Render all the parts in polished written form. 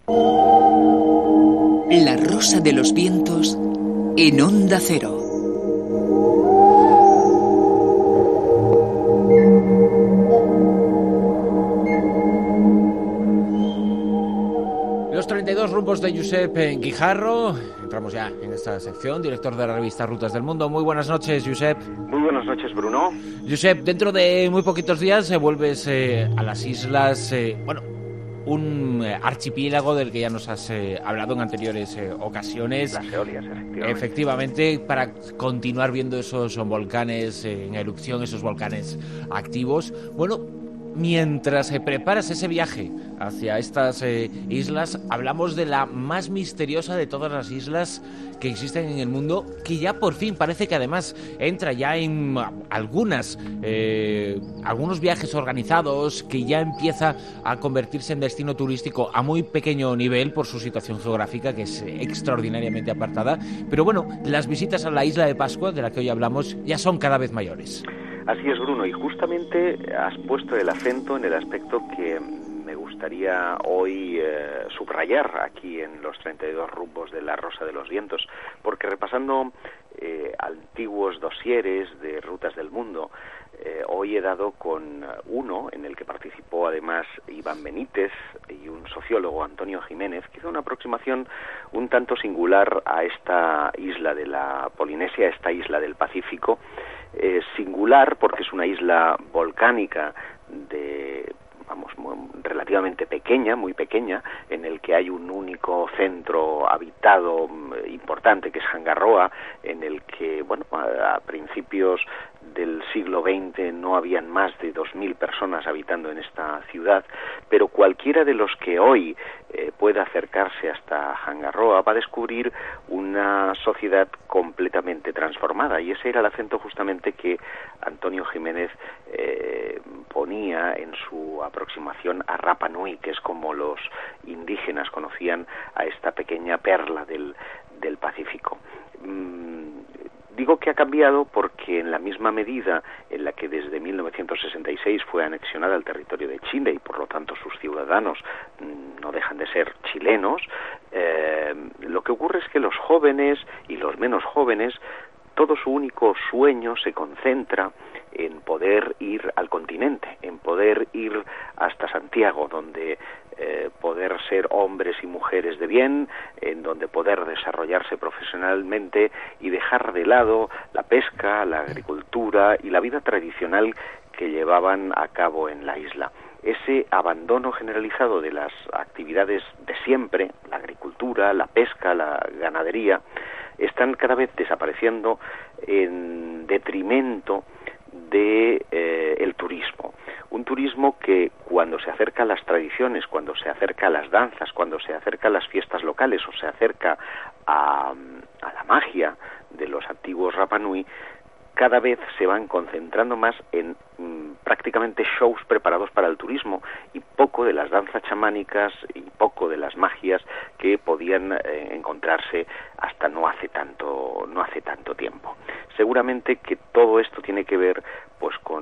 La Rosa de los Vientos en Onda Cero. Los 32 rumbos de Josep Guijarro. Entramos ya en esta sección, director de la revista Rutas del Mundo. Muy buenas noches, Josep. Muy buenas noches, Bruno. Josep, dentro de muy poquitos días vuelves a las islas, un archipiélago del que ya nos has hablado en anteriores ocasiones. Las Eolias, Efectivamente, para continuar viendo esos volcanes en erupción, esos volcanes activos. Bueno, mientras preparas ese viaje hacia estas islas, hablamos de la más misteriosa de todas las islas que existen en el mundo, que ya por fin parece que además entra ya en algunos viajes organizados, que ya empieza a convertirse en destino turístico a muy pequeño nivel por su situación geográfica, que es extraordinariamente apartada. Pero bueno, las visitas a la isla de Pascua, de la que hoy hablamos, ya son cada vez mayores. Así es, Bruno, y justamente has puesto el acento en el aspecto que me gustaría hoy subrayar aquí en los 32 rumbos de la Rosa de los Vientos, porque repasando antiguos dosieres de Rutas del Mundo, hoy he dado con uno en el que participó además Iván Benítez y un sociólogo, Antonio Jiménez, que hizo una aproximación un tanto singular a esta isla de la Polinesia, a esta isla del Pacífico. Singular porque es una isla volcánica relativamente pequeña, muy pequeña, en el que hay un único centro habitado importante, que es Hangaroa, en el que, a principios del siglo XX no habían más de 2.000 personas habitando en esta ciudad, pero cualquiera de los que hoy pueda acercarse hasta Hangaroa va a descubrir una sociedad completamente transformada, y ese era el acento justamente que Antonio Jiménez ponía en su aproximación a Rapa Nui, que es como los indígenas conocían a esta pequeña perla del Pacífico. Digo que ha cambiado porque en la misma medida en la que desde 1966 fue anexionada al territorio de Chile y por lo tanto sus ciudadanos no dejan de ser chilenos, lo que ocurre es que los jóvenes y los menos jóvenes, todo su único sueño se concentra en poder ir al continente, en poder ir hasta Santiago, donde poder ser hombres y mujeres de bien, en donde poder desarrollarse profesionalmente y dejar de lado la pesca, la agricultura y la vida tradicional que llevaban a cabo en la isla. Ese abandono generalizado de las actividades de siempre, la agricultura, la pesca, la ganadería, están cada vez desapareciendo en detrimento de el turismo. Un turismo que cuando se acerca a las tradiciones, cuando se acerca a las danzas, cuando se acerca a las fiestas locales o se acerca a la magia de los antiguos Rapa Nui, cada vez se van concentrando más en prácticamente shows preparados para el turismo y poco de las danzas chamánicas y poco de las magias que podían encontrarse hasta no hace tanto tiempo. Seguramente que todo esto tiene que ver pues con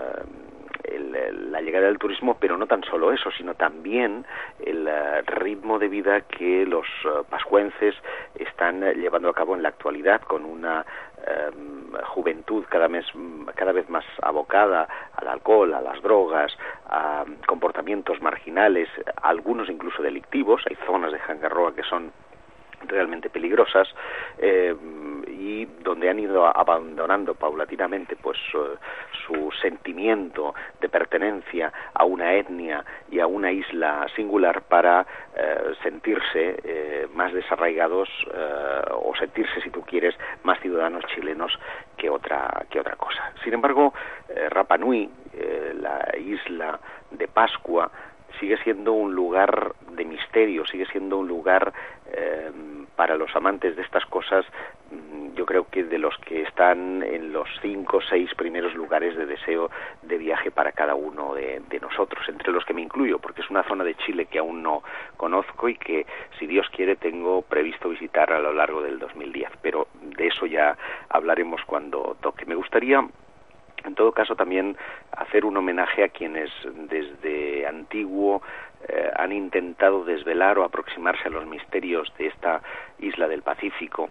la llegada del turismo, pero no tan solo eso, sino también el ritmo de vida que los pascuenses están llevando a cabo en la actualidad, con una juventud cada vez más abocada al alcohol, a las drogas, a comportamientos marginales, algunos incluso delictivos. Hay zonas de Hangaroa que son realmente peligrosas y donde han ido abandonando paulatinamente pues su sentimiento de pertenencia a una etnia y a una isla singular para sentirse más desarraigados o sentirse, si tú quieres, más ciudadanos chilenos que otra cosa. Sin embargo, Rapa Nui, la isla de Pascua, sigue siendo un lugar de misterio, sigue siendo un lugar para los amantes de estas cosas, yo creo que de los que están en los 5 o 6 primeros lugares de deseo de viaje para cada uno de nosotros, entre los que me incluyo, porque es una zona de Chile que aún no conozco y que, si Dios quiere, tengo previsto visitar a lo largo del 2010, pero de eso ya hablaremos cuando toque. Me gustaría, en todo caso, también hacer un homenaje a quienes desde antiguo han intentado desvelar o aproximarse a los misterios de esta isla del Pacífico.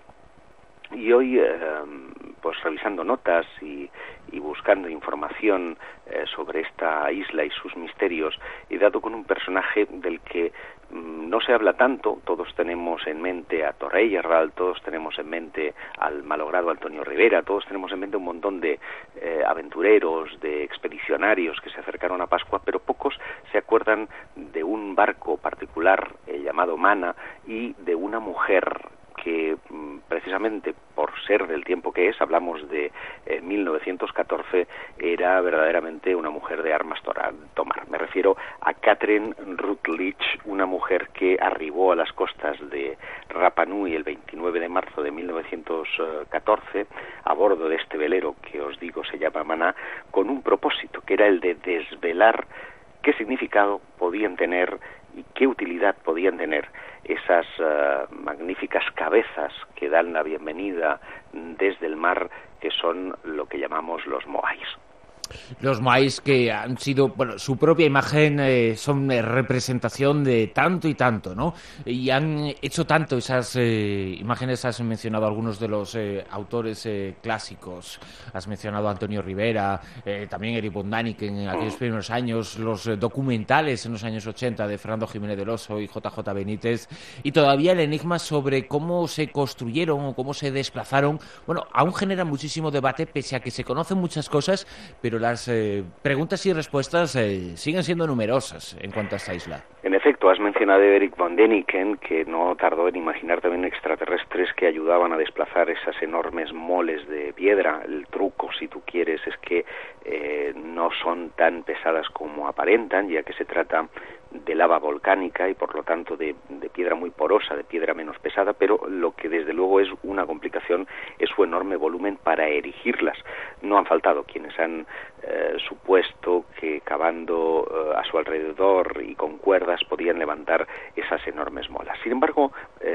Y hoy, pues revisando notas y buscando información sobre esta isla y sus misterios, he dado con un personaje del que no se habla tanto. Todos tenemos en mente a Torreirral, todos tenemos en mente al malogrado Antonio Rivera, todos tenemos en mente un montón de aventureros, de expedicionarios que se acercaron a Pascua, pero pocos se acuerdan de un barco particular llamado Mana y de una mujer que precisamente por ser del tiempo que es, hablamos de 1914, era verdaderamente una mujer de armas tomar. Me refiero a Catherine Rutledge, una mujer que arribó a las costas de Rapa Nui el 29 de marzo de 1914 a bordo de este velero que os digo se llama Maná, con un propósito que era el de desvelar qué significado podían tener y qué utilidad podían tener esas magníficas cabezas que dan la bienvenida desde el mar, que son lo que llamamos los moais. Los moais que han sido, bueno, su propia imagen son representación de tanto y tanto, ¿no? Y han hecho tanto esas imágenes. Has mencionado algunos de los autores clásicos, has mencionado a Antonio Rivera, también Eric von Däniken en aquellos primeros años, los documentales en los años 80 de Fernando Jiménez del Oso y JJ Benítez, y todavía el enigma sobre cómo se construyeron o cómo se desplazaron, bueno, aún genera muchísimo debate, pese a que se conocen muchas cosas, pero las preguntas y respuestas siguen siendo numerosas en cuanto a esta isla. En efecto, has mencionado a Eric von Däniken, que no tardó en imaginar también extraterrestres que ayudaban a desplazar esas enormes moles de piedra. El truco, si tú quieres, es que no son tan pesadas como aparentan, ya que se trata de lava volcánica y por lo tanto de piedra muy porosa, de piedra menos pesada, pero lo que desde luego es una complicación es su enorme volumen para erigirlas. No han faltado quienes han supuesto que cavando a su alrededor y con cuerdas podían levantar esas enormes moles. Sin embargo,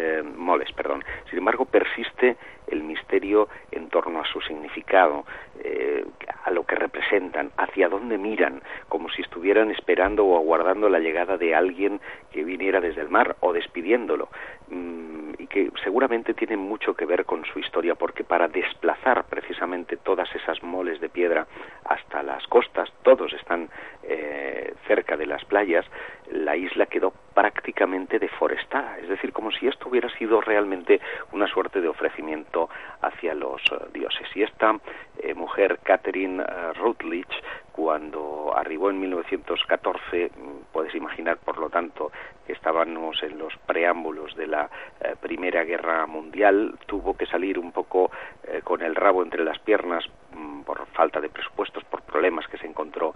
persiste el misterio en torno a su significado, a lo que representan, hacia dónde miran, como si estuvieran esperando o aguardando la llegada de alguien que viniera desde el mar o despidiéndolo, y que seguramente tiene mucho que ver con su historia, porque para desplazar precisamente todas esas moles de piedra hasta las costas, todos están cerca de las playas, la isla quedó prácticamente deforestada, es decir, como si esto hubiera sido realmente una suerte de ofrecimiento hacia los dioses. Y esta mujer, Catherine Rutledge, cuando arribó en 1914, puedes imaginar, por lo tanto, que estábamos en los preámbulos de la Primera Guerra Mundial, tuvo que salir un poco con el rabo entre las piernas por falta de presupuestos, por problemas que se encontró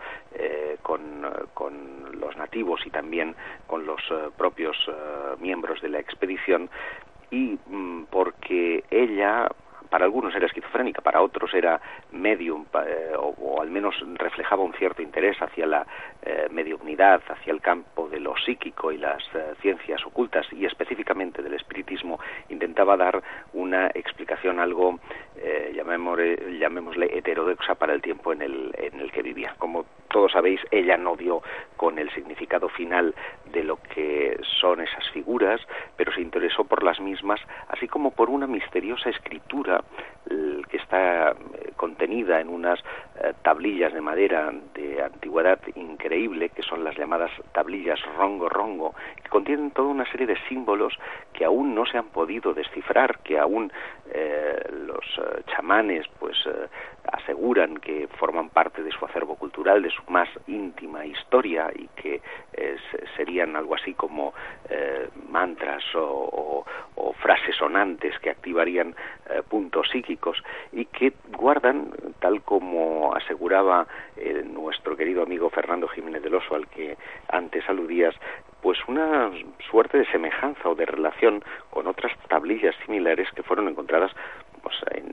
con los nativos y también con los propios miembros de la expedición, y porque ella, para algunos era esquizofrénica, para otros era medium, o al menos reflejaba un cierto interés hacia la mediumnidad, hacia el campo de lo psíquico y las ciencias ocultas, y específicamente del espiritismo. Intentaba dar una explicación algo, llamémosle heterodoxa para el tiempo en el que vivía. Como todos sabéis, ella no dio con el significado final de lo que son esas figuras, pero se interesó por las mismas, así como por una misteriosa escritura que está contenida en unas tablillas de madera de antigüedad increíble, que son las llamadas tablillas Rongo Rongo, que contienen toda una serie de símbolos que aún no se han podido descifrar, que aún los chamanes pues aseguran que forman parte de su acervo cultural, de su más íntima historia, y que serían algo así como mantras o frases sonantes que activarían puntos psíquicos, y que guardan, tal como aseguraba nuestro querido amigo Fernando Jiménez del Oso, al que antes aludías, pues una suerte de semejanza o de relación con otras tablillas similares que fueron encontradas pues en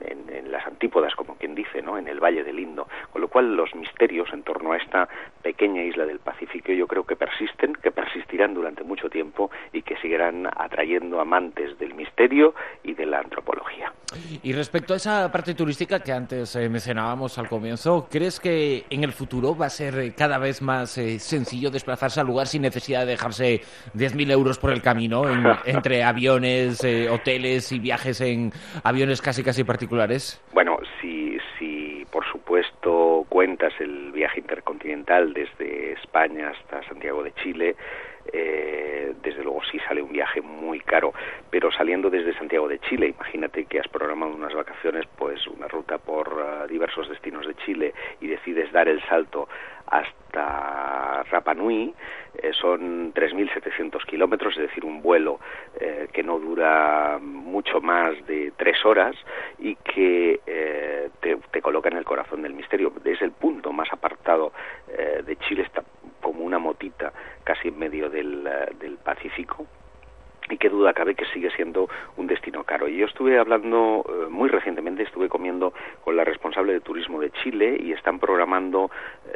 en las antípodas, como quien dice, ¿no? En el Valle del Indo, con lo cual los misterios en torno a esta pequeña isla del Pacífico yo creo que persisten, que persistirán durante mucho tiempo y que seguirán atrayendo amantes del misterio y de la antropología. Y respecto a esa parte turística que antes mencionábamos al comienzo, ¿crees que en el futuro va a ser cada vez más sencillo desplazarse al lugar sin necesidad de dejarse 10.000 euros por el camino entre aviones, hoteles y viajes en aviones casi particulares? Bueno, si por supuesto cuentas el viaje intercontinental desde España hasta Santiago de Chile, desde luego sí sale un viaje muy caro, pero saliendo desde Santiago de Chile, imagínate que has programado unas vacaciones, pues una ruta por diversos destinos de Chile y decides dar el salto hasta Rapa Nui, son 3.700 kilómetros, es decir, un vuelo que no dura mucho más de 3 horas y que te coloca en el corazón del misterio. Es el punto más apartado de Chile, está como una motita casi en medio del Pacífico, y qué duda cabe que sigue siendo un destino caro. Y yo estuve hablando muy recientemente, estuve comiendo con la responsable de turismo de Chile y están programando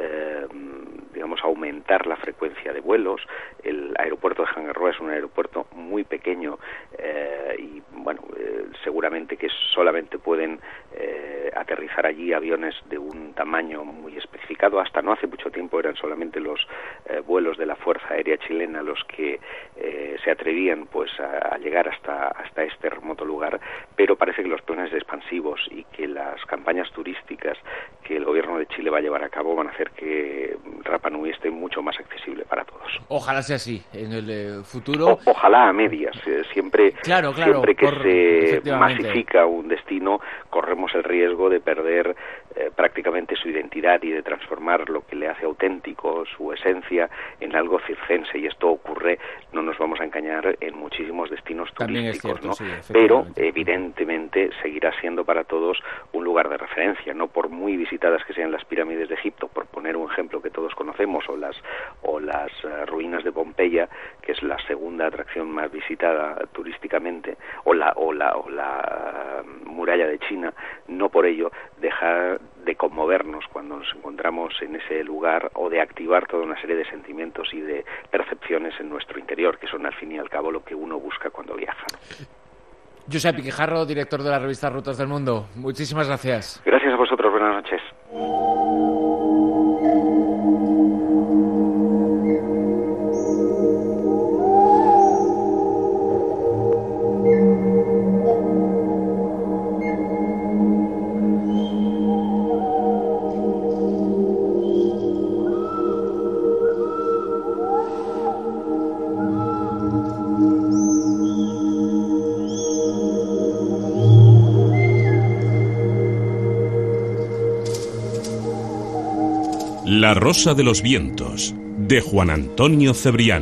aumentar la frecuencia de vuelos. El aeropuerto de Hangarroa es un aeropuerto muy pequeño y seguramente que solamente pueden aterrizar allí aviones de un tamaño muy especificado. Hasta no hace mucho tiempo eran solamente los vuelos de la Fuerza Aérea Chilena los que se atrevían a llegar hasta este remoto lugar, pero parece que los planes expansivos y que las campañas turísticas que el gobierno de Chile va a llevar a cabo van a hacer que Rapa Nui esté mucho más accesible para todos. Ojalá sea así en el futuro. Ojalá a medias. Siempre que se efectivamente masifica un destino, corremos el riesgo de perder prácticamente su identidad y de transformar lo que le hace auténtico, su esencia, en algo circense. Y esto ocurre, no nos vamos a engañar, en muchísimos destinos turísticos, cierto, ¿no? Sí, pero evidentemente seguirá siendo para todos un lugar de referencia, no por muy visitadas que sean las pirámides de Egipto, por poner un ejemplo que todos conocemos, o las ruinas de Pompeya, que es la segunda atracción más visitada turísticamente, o la muralla de China. No por ello dejar de conmovernos cuando nos encontramos en ese lugar o de activar toda una serie de sentimientos y de percepciones en nuestro interior, que son al fin y al cabo lo que uno busca cuando viaja, ¿no? Josep Quijarro, director de la revista Rutas del Mundo, muchísimas gracias. Gracias a vosotros, buenas noches. La Rosa de los Vientos, de Juan Antonio Cebrián.